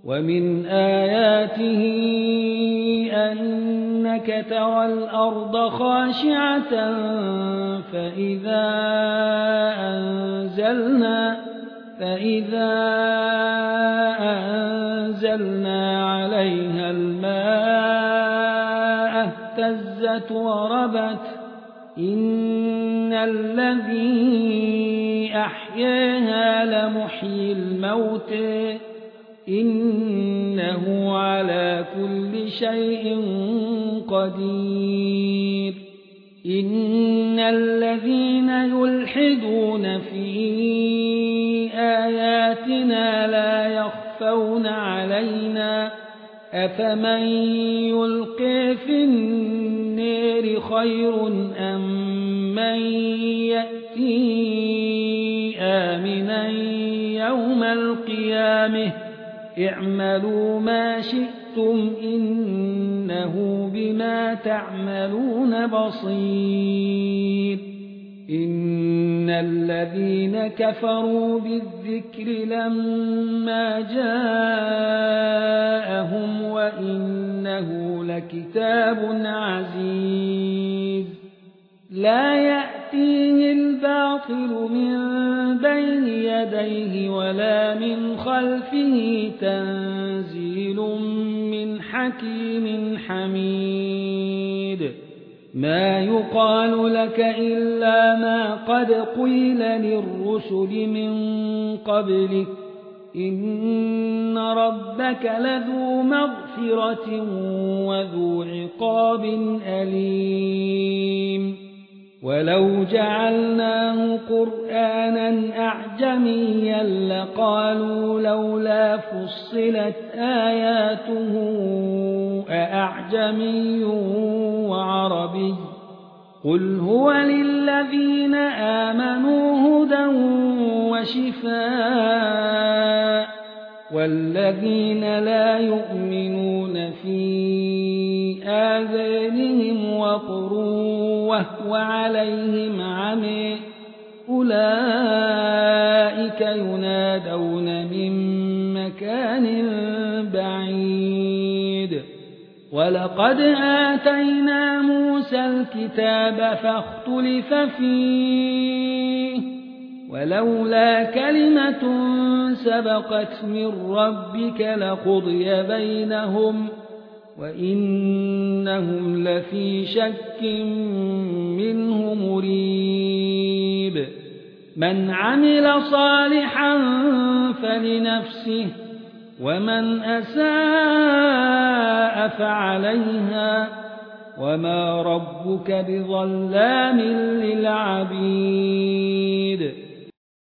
ومن آياته أنك ترى الأرض خاشعة فإذا أنزلنا عليها الماء اهتزت وربت إن الذي أحياها لمحيي الموت إنه على كل شيء قدير إن الذين يلحدون في آياتنا لا يخفون علينا أفمن يلقي في النار خير أم من يأتي آمنا يوم القيامة اعملوا ما شئتم إنه بما تعملون بصير إن الذين كفروا بالذكر لما جاءهم وإنه لكتاب عزيز لا يأتيه الباطل من بين يديه ولا من خلفه تنزيل من حكيم حميد ما يقال لك إلا ما قد قيل للرسل من قبلك إن ربك لذو مغفرة وذو عقاب أليم ولو جعلناه قرآنا أعجميا لقالوا لولا فصلت آياته أأعجمي وعربي قل هو للذين آمنوا هدى وشفاء والذين لا يؤمنون في آذانهم وقر وهو عليهم عمي أولئك ينادون من مكان بعيد ولقد آتينا موسى الكتاب فاختلف فيه ولولا كلمة سبقت من ربك لقضي بينهم وإنهم لفي شك منه مريب من عمل صالحا فلنفسه ومن أساء فعليها وما ربك بظلام